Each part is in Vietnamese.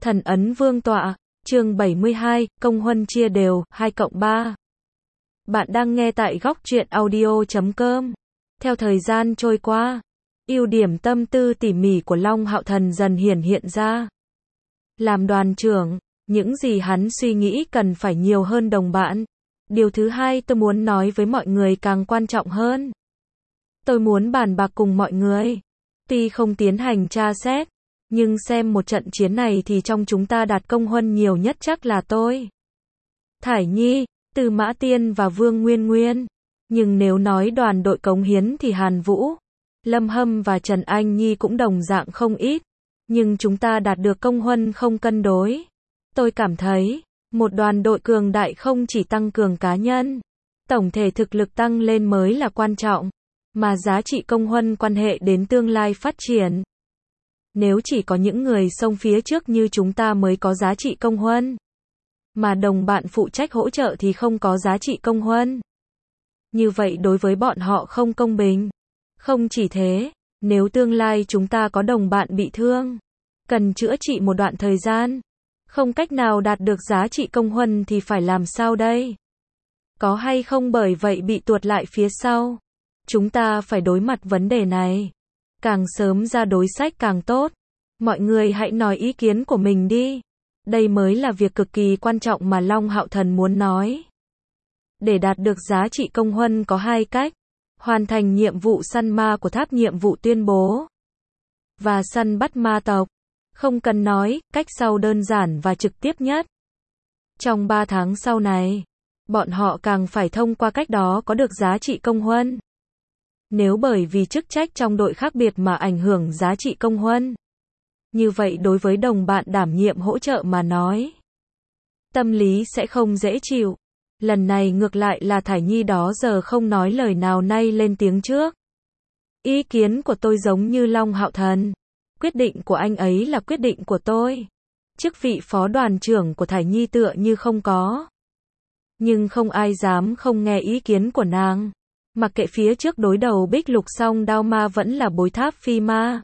Thần ấn vương tọa, chương 72, công huân chia đều, 2+3. Bạn đang nghe tại góc truyện audio.com. Theo thời gian trôi qua, ưu điểm tâm tư tỉ mỉ của Long Hạo Thần dần hiển hiện ra. Làm đoàn trưởng, những gì hắn suy nghĩ cần phải nhiều hơn đồng bạn. Điều thứ hai tôi muốn nói với mọi người càng quan trọng hơn. Tôi muốn bàn bạc cùng mọi người. Tuy không tiến hành tra xét, nhưng xem một trận chiến này thì trong chúng ta đạt công huân nhiều nhất chắc là tôi, Thải Nhi, Tư Mã Tiên và Vương Nguyên Nguyên. Nhưng nếu nói đoàn đội cống hiến thì Hàn Vũ, Lâm Hâm và Trần Anh Nhi cũng đồng dạng không ít. Nhưng chúng ta đạt được công huân không cân đối. Tôi cảm thấy, một đoàn đội cường đại không chỉ tăng cường cá nhân, tổng thể thực lực tăng lên mới là quan trọng, mà giá trị công huân quan hệ đến tương lai phát triển. Nếu chỉ có những người xông phía trước như chúng ta mới có giá trị công huân, mà đồng bạn phụ trách hỗ trợ thì không có giá trị công huân, như vậy đối với bọn họ không công bình. Không chỉ thế, nếu tương lai chúng ta có đồng bạn bị thương, cần chữa trị một đoạn thời gian, không cách nào đạt được giá trị công huân thì phải làm sao đây? Có hay không bởi vậy bị tuột lại phía sau? Chúng ta phải đối mặt vấn đề này. Càng sớm ra đối sách càng tốt. Mọi người hãy nói ý kiến của mình đi. Đây mới là việc cực kỳ quan trọng mà Long Hạo Thần muốn nói. Để đạt được giá trị công huân có hai cách. Hoàn thành nhiệm vụ săn ma của tháp nhiệm vụ tuyên bố. Và săn bắt ma tộc. Không cần nói, cách sau đơn giản và trực tiếp nhất. Trong 3 tháng sau này, bọn họ càng phải thông qua cách đó có được giá trị công huân. Nếu bởi vì chức trách trong đội khác biệt mà ảnh hưởng giá trị công huân, như vậy đối với đồng bạn đảm nhiệm hỗ trợ mà nói, tâm lý sẽ không dễ chịu. Lần này ngược lại là Thải Nhi đó giờ không nói lời nào nay lên tiếng trước. Ý kiến của tôi giống như Long Hạo Thần. Quyết định của anh ấy là quyết định của tôi. Chức vị phó đoàn trưởng của Thải Nhi tựa như không có. Nhưng không ai dám không nghe ý kiến của nàng. Mặc kệ phía trước đối đầu Bích Lục Song Đao Ma vẫn là Bối Tháp Phi Ma,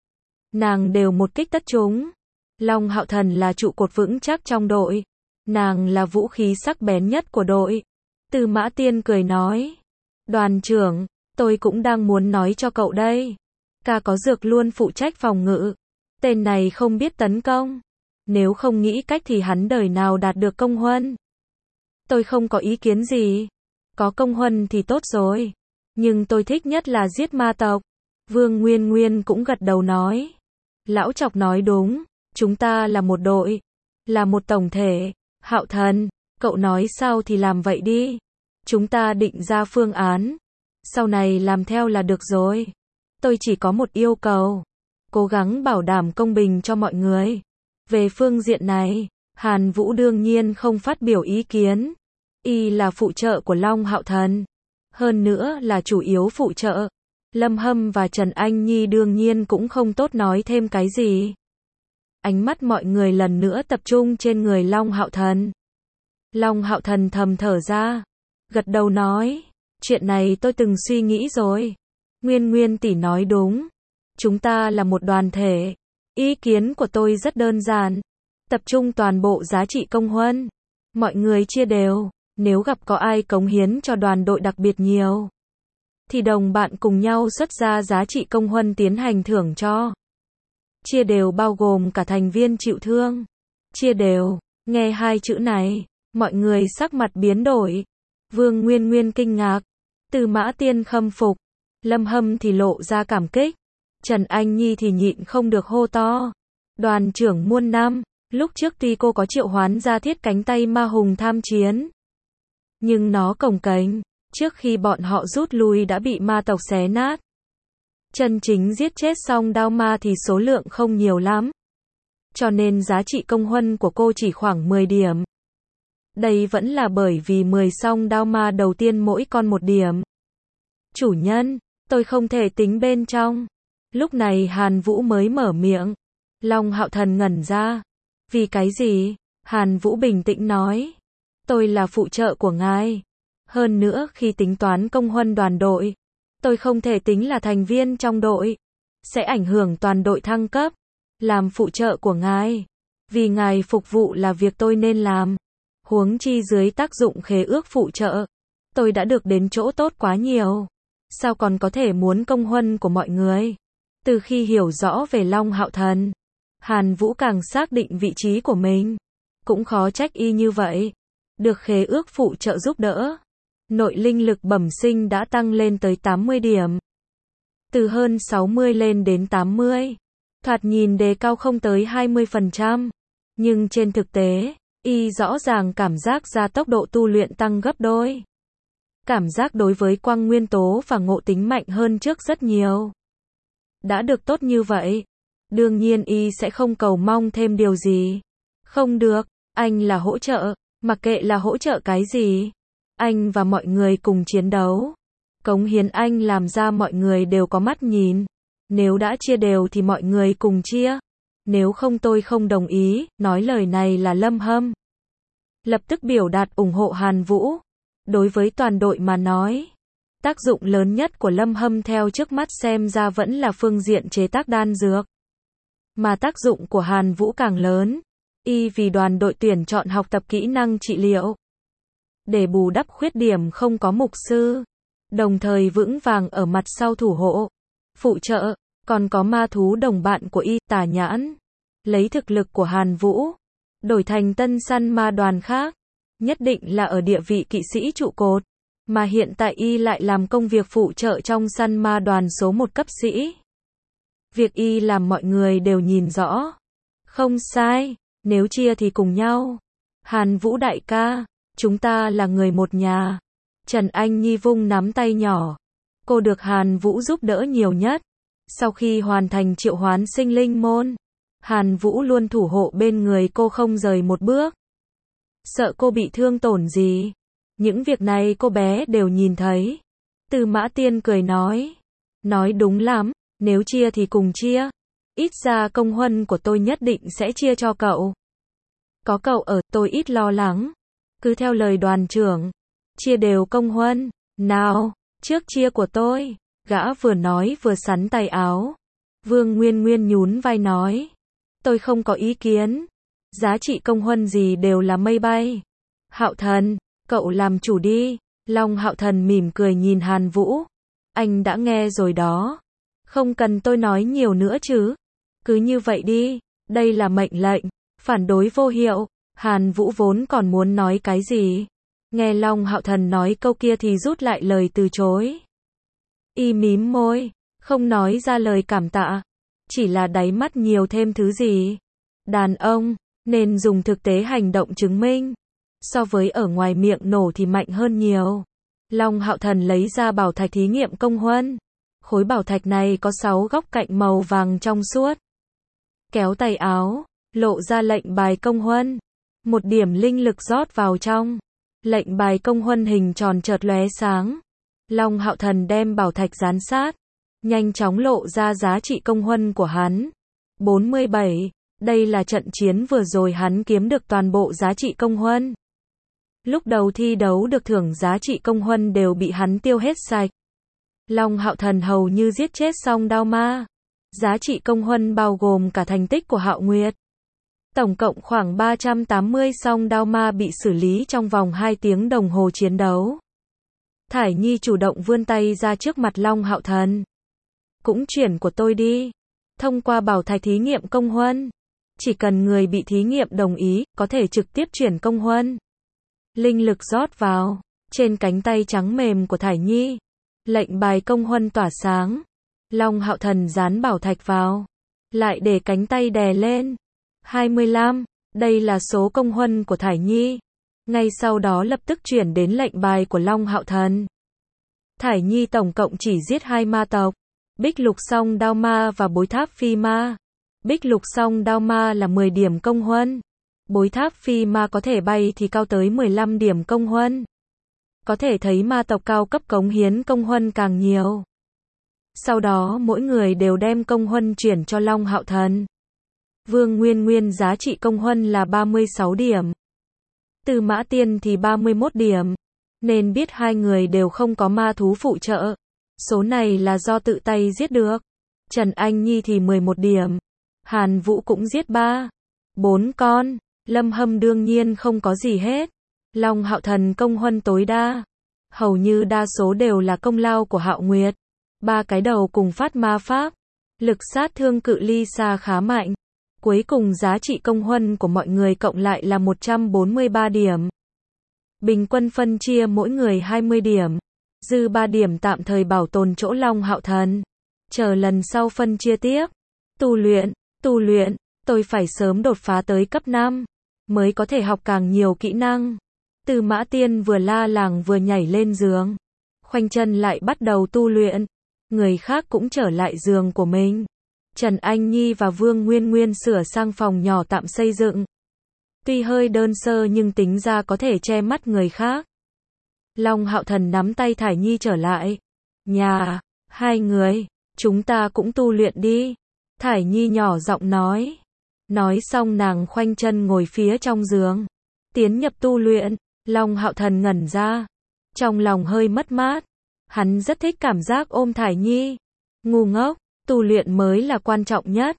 nàng đều một kích tất chúng. Long Hạo Thần là trụ cột vững chắc trong đội. Nàng là vũ khí sắc bén nhất của đội. Tư Mã Tiên cười nói. Đoàn trưởng, tôi cũng đang muốn nói cho cậu đây. Ca có dược luôn phụ trách phòng ngự. Tên này không biết tấn công. Nếu không nghĩ cách thì hắn đời nào đạt được công huân. Tôi không có ý kiến gì. Có công huân thì tốt rồi. Nhưng tôi thích nhất là giết ma tộc. Vương Nguyên Nguyên cũng gật đầu nói. Lão Chọc nói đúng. Chúng ta là một đội. Là một tổng thể. Hạo Thần, cậu nói sao thì làm vậy đi. Chúng ta định ra phương án. Sau này làm theo là được rồi. Tôi chỉ có một yêu cầu. Cố gắng bảo đảm công bình cho mọi người. Về phương diện này, Hàn Vũ đương nhiên không phát biểu ý kiến. Y là phụ trợ của Long Hạo Thần. Hơn nữa là chủ yếu phụ trợ. Lâm Hâm và Trần Anh Nhi đương nhiên cũng không tốt nói thêm cái gì. Ánh mắt mọi người lần nữa tập trung trên người Long Hạo Thần. Long Hạo Thần thầm thở ra. Gật đầu nói. Chuyện này tôi từng suy nghĩ rồi. Nguyên Nguyên tỷ nói đúng. Chúng ta là một đoàn thể. Ý kiến của tôi rất đơn giản. Tập trung toàn bộ giá trị công huân. Mọi người chia đều. Nếu gặp có ai cống hiến cho đoàn đội đặc biệt nhiều, thì đồng bạn cùng nhau xuất ra giá trị công huân tiến hành thưởng cho. Chia đều bao gồm cả thành viên chịu thương. Chia đều, nghe hai chữ này, mọi người sắc mặt biến đổi. Vương Nguyên Nguyên kinh ngạc. Tư Mã Tiên khâm phục. Lâm Hâm thì lộ ra cảm kích. Trần Anh Nhi thì nhịn không được hô to. Đoàn trưởng muôn năm, lúc trước tuy cô có triệu hoán ra thiết cánh tay ma hùng tham chiến, nhưng nó cồng kềnh, trước khi bọn họ rút lui đã bị ma tộc xé nát. Chân chính giết chết xong đao ma thì số lượng không nhiều lắm. Cho nên giá trị công huân của cô chỉ khoảng 10 điểm. Đây vẫn là bởi vì 10 song đao ma đầu tiên mỗi con 1 điểm. Chủ nhân, tôi không thể tính bên trong. Lúc này Hàn Vũ mới mở miệng. Long Hạo Thần ngẩn ra. Vì cái gì? Hàn Vũ bình tĩnh nói. Tôi là phụ trợ của ngài. Hơn nữa khi tính toán công huân đoàn đội, tôi không thể tính là thành viên trong đội. Sẽ ảnh hưởng toàn đội thăng cấp. Làm phụ trợ của ngài, Vì ngài phục vụ là việc tôi nên làm. Huống chi dưới tác dụng khế ước phụ trợ, tôi đã được đến chỗ tốt quá nhiều. Sao còn có thể muốn công huân của mọi người? Từ khi hiểu rõ về Long Hạo Thần, Hàn Vũ càng xác định vị trí của mình. Cũng khó trách y như vậy. Được khế ước phụ trợ giúp đỡ, nội linh lực bẩm sinh đã tăng lên tới 80 điểm. Từ hơn 60 lên đến 80. Thoạt nhìn đề cao không tới 20%. Nhưng trên thực tế, y rõ ràng cảm giác ra tốc độ tu luyện tăng gấp đôi. Cảm giác đối với quang nguyên tố và ngộ tính mạnh hơn trước rất nhiều. Đã được tốt như vậy, đương nhiên y sẽ không cầu mong thêm điều gì. Không được, anh là hỗ trợ, mặc kệ là hỗ trợ cái gì. Anh và mọi người cùng chiến đấu. Cống hiến anh làm ra mọi người đều có mắt nhìn. Nếu đã chia đều thì mọi người cùng chia. Nếu không tôi không đồng ý, nói lời này là Lâm Hâm. Lập tức biểu đạt ủng hộ Hàn Vũ. Đối với toàn đội mà nói, tác dụng lớn nhất của Lâm Hâm theo trước mắt xem ra vẫn là phương diện chế tác đan dược. Mà tác dụng của Hàn Vũ càng lớn. Y vì đoàn đội tuyển chọn học tập kỹ năng trị liệu. Để bù đắp khuyết điểm không có mục sư. Đồng thời vững vàng ở mặt sau thủ hộ. Phụ trợ, còn có ma thú đồng bạn của y, Tà Nhãn. Lấy thực lực của Hàn Vũ, đổi thành tân săn ma đoàn khác. Nhất định là ở địa vị kỵ sĩ trụ cột. Mà hiện tại y lại làm công việc phụ trợ trong săn ma đoàn số 1 cấp sĩ. Việc y làm mọi người đều nhìn rõ. Không sai, nếu chia thì cùng nhau. Hàn Vũ đại ca, chúng ta là người một nhà. Trần Anh Nhi vung nắm tay nhỏ. Cô được Hàn Vũ giúp đỡ nhiều nhất. Sau khi hoàn thành triệu hoán sinh linh môn, Hàn Vũ luôn thủ hộ bên người cô không rời một bước. Sợ cô bị thương tổn gì. Những việc này cô bé đều nhìn thấy. Tư Mã Tiên cười nói. Nói đúng lắm, nếu chia thì cùng chia. Ít ra công huân của tôi nhất định sẽ chia cho cậu. Có cậu ở, tôi ít lo lắng. Cứ theo lời đoàn trưởng. Chia đều công huân. Nào, trước chia của tôi. Gã vừa nói vừa xắn tay áo. Vương Nguyên Nguyên nhún vai nói. Tôi không có ý kiến. Giá trị công huân gì đều là mây bay. Hạo Thần, cậu làm chủ đi. Long Hạo Thần mỉm cười nhìn Hàn Vũ. Anh đã nghe rồi đó. Không cần tôi nói nhiều nữa chứ. Cứ như vậy đi. Đây là mệnh lệnh. Phản đối vô hiệu. Hàn Vũ vốn còn muốn nói cái gì. Nghe Long Hạo Thần nói câu kia thì rút lại lời từ chối. Y mím môi. Không nói ra lời cảm tạ. Chỉ là đáy mắt nhiều thêm thứ gì. Đàn ông nên dùng thực tế hành động chứng minh. So với ở ngoài miệng nổ thì mạnh hơn nhiều. Long Hạo Thần lấy ra bảo thạch thí nghiệm công huân. Khối bảo thạch này có 6 góc cạnh màu vàng trong suốt. Kéo tay áo, lộ ra lệnh bài công huân. Một điểm linh lực rót vào trong. Lệnh bài công huân hình tròn chợt lóe sáng. Long Hạo Thần đem bảo thạch dán sát. Nhanh chóng lộ ra giá trị công huân của hắn. 47. Đây là trận chiến vừa rồi hắn kiếm được toàn bộ giá trị công huân. Lúc đầu thi đấu được thưởng giá trị công huân đều bị hắn tiêu hết sạch. Long Hạo Thần hầu như giết chết Song Đao Ma. Giá trị công huân bao gồm cả thành tích của Hạo Nguyệt. Tổng cộng khoảng 380 Song Đao Ma bị xử lý trong vòng 2 tiếng đồng hồ chiến đấu. Thải Nhi chủ động vươn tay ra trước mặt Long Hạo Thần. Cũng chuyển của tôi đi. Thông qua bảo thạch thí nghiệm công huân. Chỉ cần người bị thí nghiệm đồng ý, có thể trực tiếp chuyển công huân. Linh lực rót vào. Trên cánh tay trắng mềm của Thải Nhi. Lệnh bài công huân tỏa sáng. Long Hạo Thần dán bảo thạch vào. Lại để cánh tay đè lên. 25. Đây là số công huân của Thải Nhi. Ngay sau đó lập tức chuyển đến lệnh bài của Long Hạo Thần. Thải Nhi tổng cộng chỉ giết 2 ma tộc. Bích Lục Song Đao Ma và Bối Tháp Phi Ma. Bích Lục Song Đao Ma là 10 điểm công huân. Bối Tháp Phi Ma có thể bay thì cao tới 15 điểm công huân. Có thể thấy ma tộc cao cấp cống hiến công huân càng nhiều. Sau đó mỗi người đều đem công huân chuyển cho Long Hạo Thần. Vương Nguyên Nguyên giá trị công huân là 36 điểm. Tư Mã Tiên thì 31 điểm. Nên biết hai người đều không có ma thú phụ trợ. Số này là do tự tay giết được. Trần Anh Nhi thì 11 điểm. Hàn Vũ cũng giết 3. 4 con. Lâm Hâm đương nhiên không có gì hết. Long Hạo Thần công huân tối đa. Hầu như đa số đều là công lao của Hạo Nguyệt. 3 cái đầu cùng phát ma pháp. Lực sát thương cự ly xa khá mạnh. Cuối cùng giá trị công huân của mọi người cộng lại là 143 điểm. Bình quân phân chia mỗi người 20 điểm. Dư 3 điểm tạm thời bảo tồn chỗ Long Hạo Thần. Chờ lần sau phân chia tiếp. Tu luyện, tôi phải sớm đột phá tới cấp 5. Mới có thể học càng nhiều kỹ năng. Tư Mã Tiên vừa la làng vừa nhảy lên giường. Khoanh chân lại bắt đầu tu luyện. Người khác cũng trở lại giường của mình. Trần Anh Nhi và Vương Nguyên Nguyên sửa sang phòng nhỏ tạm xây dựng. Tuy hơi đơn sơ nhưng tính ra có thể che mắt người khác. Long Hạo Thần nắm tay Thải Nhi trở lại. Nhà, hai người, chúng ta cũng tu luyện đi. Thải Nhi nhỏ giọng nói. Nói xong nàng khoanh chân ngồi phía trong giường. Tiến nhập tu luyện, Long Hạo Thần ngẩn ra. Trong lòng hơi mất mát. Hắn rất thích cảm giác ôm Thải Nhi. Ngu ngốc, tu luyện mới là quan trọng nhất.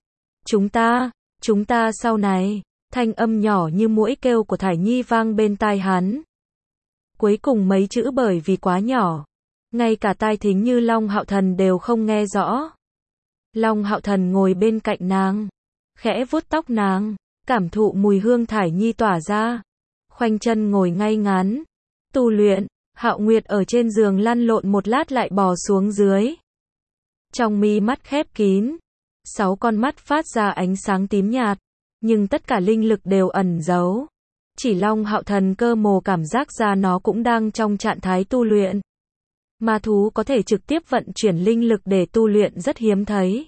Chúng ta sau này. Thanh âm nhỏ như muỗi kêu của Thải Nhi vang bên tai hắn. Cuối cùng mấy chữ bởi vì quá nhỏ. Ngay cả tai thính như Long Hạo Thần đều không nghe rõ. Long Hạo Thần ngồi bên cạnh nàng. Khẽ vuốt tóc nàng. Cảm thụ mùi hương Thải Nhi tỏa ra. Khoanh chân ngồi ngay ngắn. Tu luyện. Hạo Nguyệt ở trên giường lăn lộn một lát lại bò xuống dưới. Trong mi mắt khép kín. 6 con mắt phát ra ánh sáng tím nhạt. Nhưng tất cả linh lực đều ẩn giấu. Chỉ Long Hạo Thần cơ hồ cảm giác ra nó cũng đang trong trạng thái tu luyện. Ma thú có thể trực tiếp vận chuyển linh lực để tu luyện rất hiếm thấy.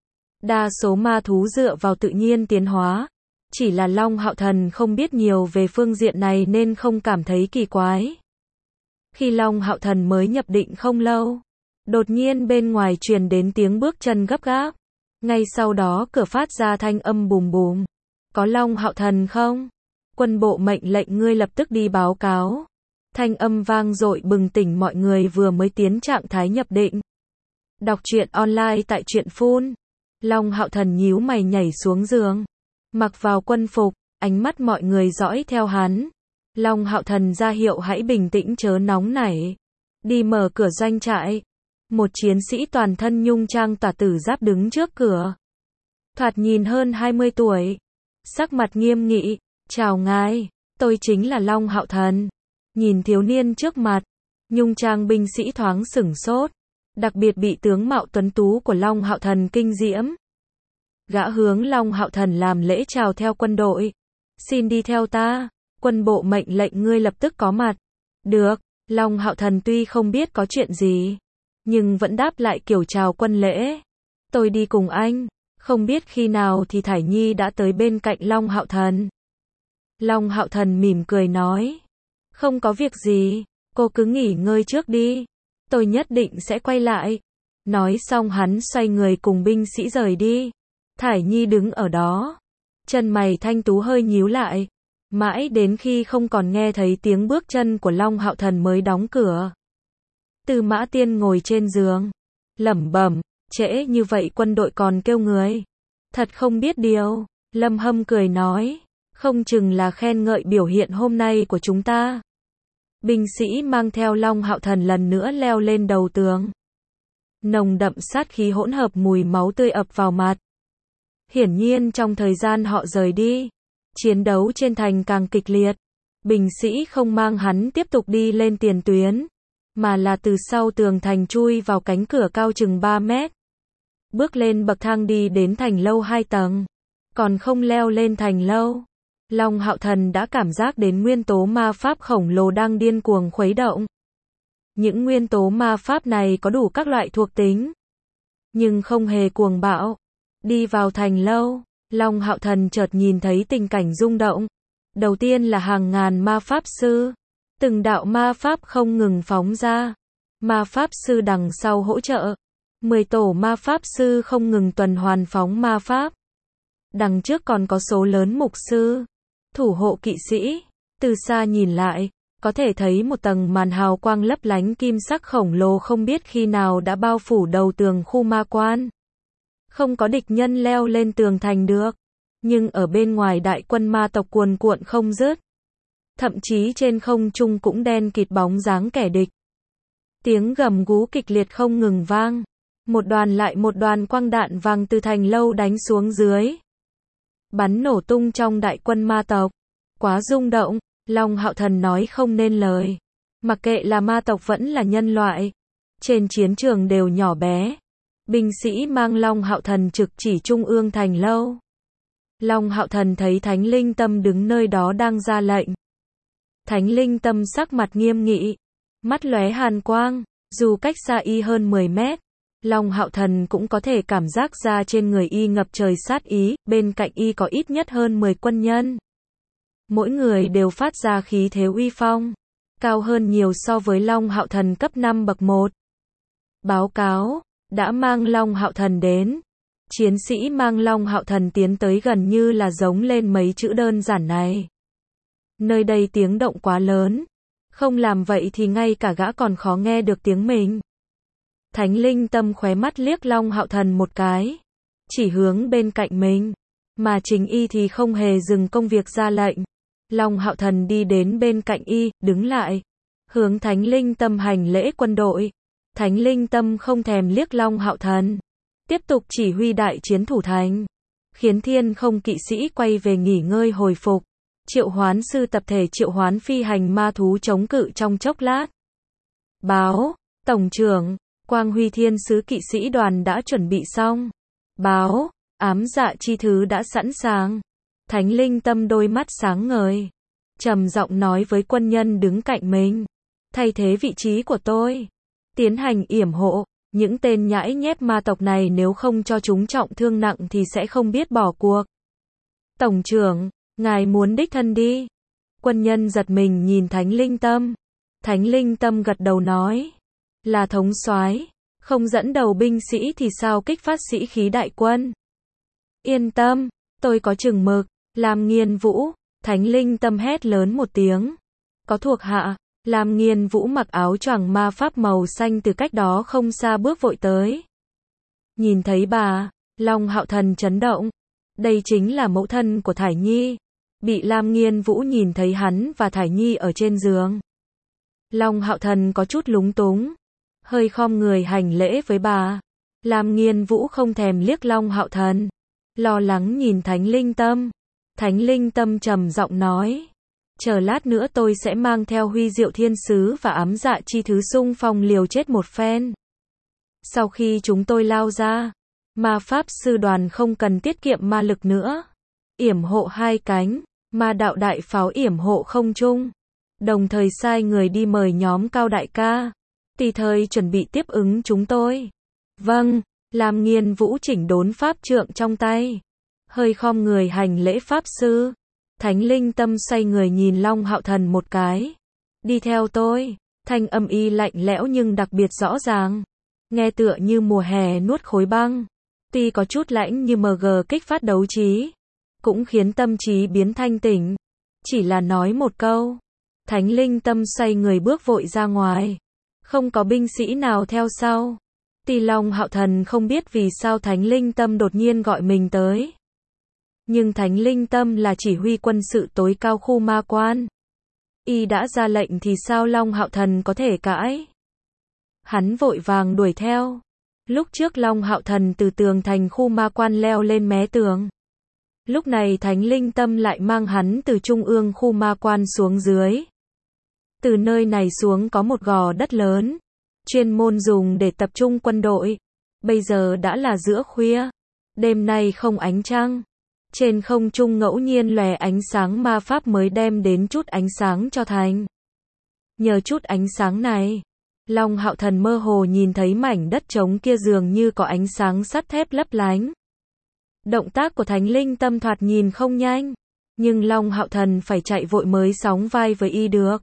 Đa số ma thú dựa vào tự nhiên tiến hóa. Chỉ là Long Hạo Thần không biết nhiều về phương diện này nên không cảm thấy kỳ quái. Khi Long Hạo Thần mới nhập định không lâu, đột nhiên bên ngoài truyền đến tiếng bước chân gấp gáp. Ngay sau đó cửa phát ra thanh âm bùm bùm. Có Long Hạo Thần không? Quân bộ mệnh lệnh ngươi lập tức đi báo cáo. Thanh âm vang dội bừng tỉnh mọi người vừa mới tiến trạng thái nhập định. Đọc truyện online tại truyện phun. Long Hạo Thần nhíu mày nhảy xuống giường. Mặc vào quân phục, ánh mắt mọi người dõi theo hắn. Long Hạo Thần ra hiệu hãy bình tĩnh chớ nóng nảy. Đi mở cửa doanh trại. Một chiến sĩ toàn thân nhung trang tỏa tử giáp đứng trước cửa. Thoạt nhìn hơn 20 tuổi. Sắc mặt nghiêm nghị. Chào ngài, tôi chính là Long Hạo Thần. Nhìn thiếu niên trước mặt. Nhung trang binh sĩ thoáng sửng sốt. Đặc biệt bị tướng mạo tuấn tú của Long Hạo Thần kinh diễm. Gã hướng Long Hạo Thần làm lễ chào theo quân đội. Xin đi theo ta. Quân bộ mệnh lệnh ngươi lập tức có mặt. Được, Long Hạo Thần tuy không biết có chuyện gì. Nhưng vẫn đáp lại kiểu chào quân lễ. Tôi đi cùng anh. Không biết khi nào thì Thải Nhi đã tới bên cạnh Long Hạo Thần. Long Hạo Thần mỉm cười nói. Không có việc gì, cô cứ nghỉ ngơi trước đi. Tôi nhất định sẽ quay lại. Nói xong hắn xoay người cùng binh sĩ rời đi. Thải Nhi đứng ở đó. Chân mày thanh tú hơi nhíu lại. Mãi đến khi không còn nghe thấy tiếng bước chân của Long Hạo Thần mới đóng cửa. Tư Mã Tiên ngồi trên giường. Lẩm bẩm, trễ như vậy quân đội còn kêu người. Thật không biết điều. Lâm Hâm cười nói. Không chừng là khen ngợi biểu hiện hôm nay của chúng ta. Binh sĩ mang theo Long Hạo Thần lần nữa leo lên đầu tường. Nồng đậm sát khí hỗn hợp mùi máu tươi ập vào mặt. Hiển nhiên trong thời gian họ rời đi, chiến đấu trên thành càng kịch liệt. Binh sĩ không mang hắn tiếp tục đi lên tiền tuyến, mà là từ sau tường thành chui vào cánh cửa cao chừng 3 mét. Bước lên bậc thang đi đến thành lâu 2 tầng. Còn không leo lên thành lâu, Long Hạo Thần đã cảm giác đến nguyên tố ma pháp khổng lồ đang điên cuồng khuấy động. Những nguyên tố ma pháp này có đủ các loại thuộc tính, nhưng không hề cuồng bạo. Đi vào thành lâu, Long Hạo Thần chợt nhìn thấy tình cảnh rung động. Đầu tiên là hàng ngàn ma pháp sư. Từng đạo ma pháp không ngừng phóng ra. Ma pháp sư đằng sau hỗ trợ. 10 tổ ma pháp sư không ngừng tuần hoàn phóng ma pháp. Đằng trước còn có số lớn mục sư, thủ hộ kỵ sĩ. Từ xa nhìn lại, có thể thấy một tầng màn hào quang lấp lánh kim sắc khổng lồ không biết khi nào đã bao phủ đầu tường khu ma quan. Không có địch nhân leo lên tường thành được. Nhưng ở bên ngoài đại quân ma tộc cuồn cuộn không dứt. Thậm chí trên không trung cũng đen kịt bóng dáng kẻ địch. Tiếng gầm gú kịch liệt không ngừng vang. Một đoàn lại một đoàn quang đạn vàng từ thành lâu đánh xuống dưới. Bắn nổ tung trong đại quân ma tộc. Quá rung động, Long Hạo Thần nói không nên lời. Mặc kệ là ma tộc vẫn là nhân loại. Trên chiến trường đều nhỏ bé. Binh sĩ mang Long Hạo Thần trực chỉ trung ương thành lâu. Long Hạo Thần thấy Thánh Linh Tâm đứng nơi đó đang ra lệnh. Thánh Linh Tâm sắc mặt nghiêm nghị. Mắt lóe hàn quang, dù cách xa y hơn 10 mét. Long Hạo Thần cũng có thể cảm giác ra trên người y ngập trời sát ý, bên cạnh y có ít nhất hơn 10 quân nhân. Mỗi người đều phát ra khí thế uy phong, cao hơn nhiều so với Long Hạo Thần cấp 5 bậc 1. Báo cáo, đã mang Long Hạo Thần đến. Chiến sĩ mang Long Hạo Thần tiến tới gần như là giống lên mấy chữ đơn giản này. Nơi đây tiếng động quá lớn, không làm vậy thì ngay cả gã còn khó nghe được tiếng mình. Thánh Linh Tâm khóe mắt liếc Long Hạo Thần một cái, chỉ hướng bên cạnh mình, mà chính y thì không hề dừng công việc ra lệnh. Long Hạo Thần đi đến bên cạnh y, đứng lại, hướng Thánh Linh Tâm hành lễ quân đội. Thánh Linh Tâm không thèm liếc Long Hạo Thần, tiếp tục chỉ huy đại chiến thủ thành, khiến Thiên Không kỵ sĩ quay về nghỉ ngơi hồi phục. Triệu Hoán sư tập thể triệu hoán phi hành ma thú chống cự trong chốc lát. Báo, Tổng trưởng, Quang Huy Thiên sứ kỵ sĩ đoàn đã chuẩn bị xong. Báo, ám dạ chi thứ đã sẵn sàng. Thánh Linh Tâm đôi mắt sáng ngời, trầm giọng nói với quân nhân đứng cạnh mình. Thay thế vị trí của tôi, tiến hành yểm hộ. Những tên nhãi nhép ma tộc này nếu không cho chúng trọng thương nặng thì sẽ không biết bỏ cuộc. Tổng trưởng, ngài muốn đích thân đi. Quân nhân giật mình nhìn Thánh Linh Tâm. Thánh Linh Tâm gật đầu nói, là thống soái, không dẫn đầu binh sĩ thì sao kích phát sĩ khí đại quân. Yên tâm, tôi có chừng mực. Lam Nghiên Vũ, Thánh Linh Tâm hét lớn một tiếng. Có thuộc hạ. Lam Nghiên Vũ mặc áo choàng ma pháp màu xanh từ cách đó không xa bước vội tới. Nhìn thấy bà, Long Hạo Thần chấn động. Đây chính là mẫu thân của Thải Nhi. Bị Lam Nghiên Vũ nhìn thấy hắn và Thải Nhi ở trên giường. Long Hạo Thần có chút lúng túng, hơi khom người hành lễ với bà. Lam Nghiên Vũ không thèm liếc Long Hạo Thần, lo lắng nhìn Thánh Linh Tâm. Thánh Linh Tâm trầm giọng nói, chờ lát nữa tôi sẽ mang theo Huy Diệu Thiên Sứ và ám dạ chi thứ xung phong liều chết một phen. Sau khi chúng tôi lao ra, ma pháp sư đoàn không cần tiết kiệm ma lực nữa. Yểm hộ hai cánh, ma đạo đại pháo yểm hộ không trung. Đồng thời sai người đi mời nhóm Cao đại ca, tùy thời chuẩn bị tiếp ứng chúng tôi. Vâng, Lam Nghiên Vũ chỉnh đốn pháp trượng trong tay, hơi khom người hành lễ pháp sư. Thánh Linh Tâm xoay người nhìn Long Hạo Thần một cái. Đi theo tôi. Thanh âm y lạnh lẽo nhưng đặc biệt rõ ràng, nghe tựa như mùa hè nuốt khối băng. Tuy có chút lãnh như MG kích phát đấu trí, cũng khiến tâm trí biến thanh tỉnh. Chỉ là nói một câu, Thánh Linh Tâm xoay người bước vội ra ngoài. Không có binh sĩ nào theo sau. Tuy Long Hạo Thần không biết vì sao Thánh Linh Tâm đột nhiên gọi mình tới. Nhưng Thánh Linh Tâm là chỉ huy quân sự tối cao khu ma quan. Y đã ra lệnh thì sao Long Hạo Thần có thể cãi. Hắn vội vàng đuổi theo. Lúc trước Long Hạo Thần từ tường thành khu ma quan leo lên mé tường. Lúc này Thánh Linh Tâm lại mang hắn từ trung ương khu ma quan xuống dưới. Từ nơi này xuống có một gò đất lớn, chuyên môn dùng để tập trung quân đội. Bây giờ đã là giữa khuya, đêm nay không ánh trăng. Trên không trung ngẫu nhiên lóe ánh sáng ma pháp mới đem đến chút ánh sáng cho thành. Nhờ chút ánh sáng này, Long Hạo Thần mơ hồ nhìn thấy mảnh đất trống kia dường như có ánh sáng sắt thép lấp lánh. Động tác của Thánh Linh Tâm thoạt nhìn không nhanh, nhưng Long Hạo Thần phải chạy vội mới sóng vai với y được.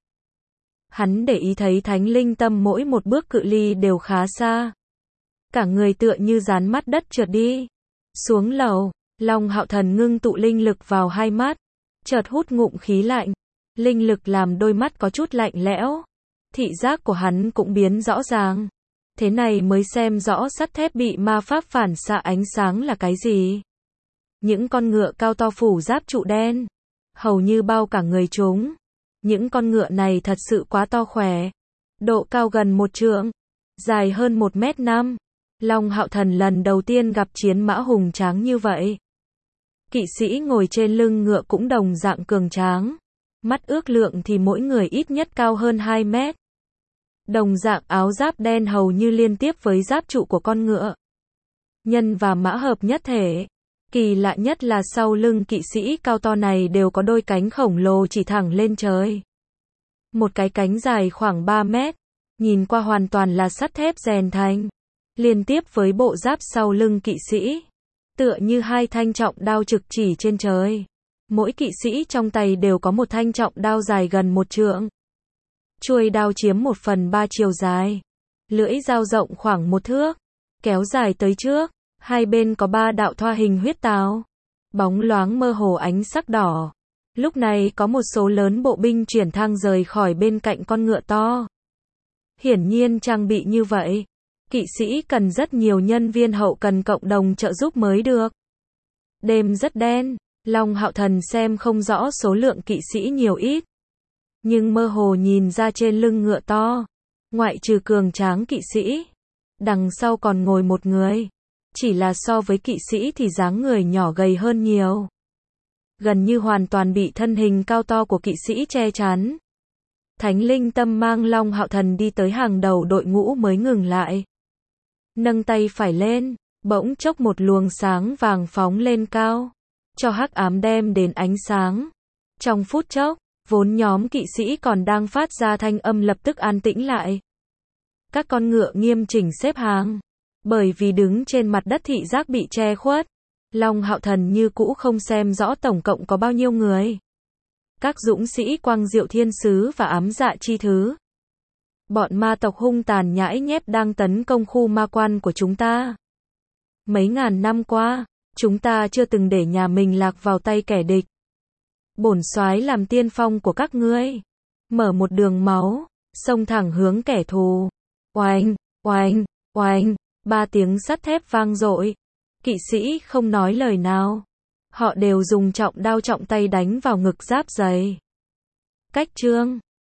Hắn để ý thấy Thánh Linh Tâm mỗi một bước cự ly đều khá xa. Cả người tựa như dán mắt đất trượt đi. Xuống lầu, Long Hạo Thần ngưng tụ linh lực vào hai mắt, chợt hút ngụm khí lạnh. Linh lực làm đôi mắt có chút lạnh lẽo. Thị giác của hắn cũng biến rõ ràng. Thế này mới xem rõ sắt thép bị ma pháp phản xạ ánh sáng là cái gì. Những con ngựa cao to phủ giáp trụ đen, hầu như bao cả người chúng. Những con ngựa này thật sự quá to khỏe. Độ cao gần 1 trượng, dài hơn 1m5. Long Hạo Thần lần đầu tiên gặp chiến mã hùng tráng như vậy. Kỵ sĩ ngồi trên lưng ngựa cũng đồng dạng cường tráng. Mắt ước lượng thì mỗi người ít nhất cao hơn 2 mét. Đồng dạng áo giáp đen hầu như liên tiếp với giáp trụ của con ngựa. Nhân và mã hợp nhất thể. Kỳ lạ nhất là sau lưng kỵ sĩ cao to này đều có đôi cánh khổng lồ chỉ thẳng lên trời. Một cái cánh dài khoảng 3 mét, nhìn qua hoàn toàn là sắt thép rèn thành. Liên tiếp với bộ giáp sau lưng kỵ sĩ, tựa như 2 thanh trọng đao trực chỉ trên trời. Mỗi kỵ sĩ trong tay đều có một thanh trọng đao dài gần 1 trượng. Chuôi đao chiếm 1/3 chiều dài. Lưỡi dao rộng khoảng 1 thước, kéo dài tới trước. Hai bên có 3 đạo thoa hình huyết táo, bóng loáng mơ hồ ánh sắc đỏ. Lúc này có một số lớn bộ binh chuyển thang rời khỏi bên cạnh con ngựa to. Hiển nhiên trang bị như vậy, kỵ sĩ cần rất nhiều nhân viên hậu cần cộng đồng trợ giúp mới được. Đêm rất đen, Long Hạo Thần xem không rõ số lượng kỵ sĩ nhiều ít, nhưng mơ hồ nhìn ra trên lưng ngựa to, ngoại trừ cường tráng kỵ sĩ, đằng sau còn ngồi một người. Chỉ là so với kỵ sĩ thì dáng người nhỏ gầy hơn nhiều. Gần như hoàn toàn bị thân hình cao to của kỵ sĩ che chắn. Thánh Linh Tâm mang Long Hạo Thần đi tới hàng đầu đội ngũ mới ngừng lại. Nâng tay phải lên, bỗng chốc một luồng sáng vàng phóng lên cao, cho hắc ám đem đến ánh sáng. Trong phút chốc, vốn nhóm kỵ sĩ còn đang phát ra thanh âm lập tức an tĩnh lại. Các con ngựa nghiêm chỉnh xếp hàng. Bởi vì đứng trên mặt đất thị giác bị che khuất, Long Hạo Thần như cũ không xem rõ tổng cộng có bao nhiêu người. Các dũng sĩ Quang Diệu Thiên Sứ và Ám Dạ Chi Thứ. Bọn ma tộc hung tàn nhãi nhép đang tấn công khu ma quan của chúng ta. Mấy ngàn năm qua, chúng ta chưa từng để nhà mình lạc vào tay kẻ địch. Bổn soái làm tiên phong của các ngươi, mở một đường máu, xông thẳng hướng kẻ thù. Oanh, oanh, oanh. 3 tiếng sắt thép vang dội. Kỵ sĩ không nói lời nào. Họ đều dùng trọng đao trọng tay đánh vào ngực giáp dày. Cách chương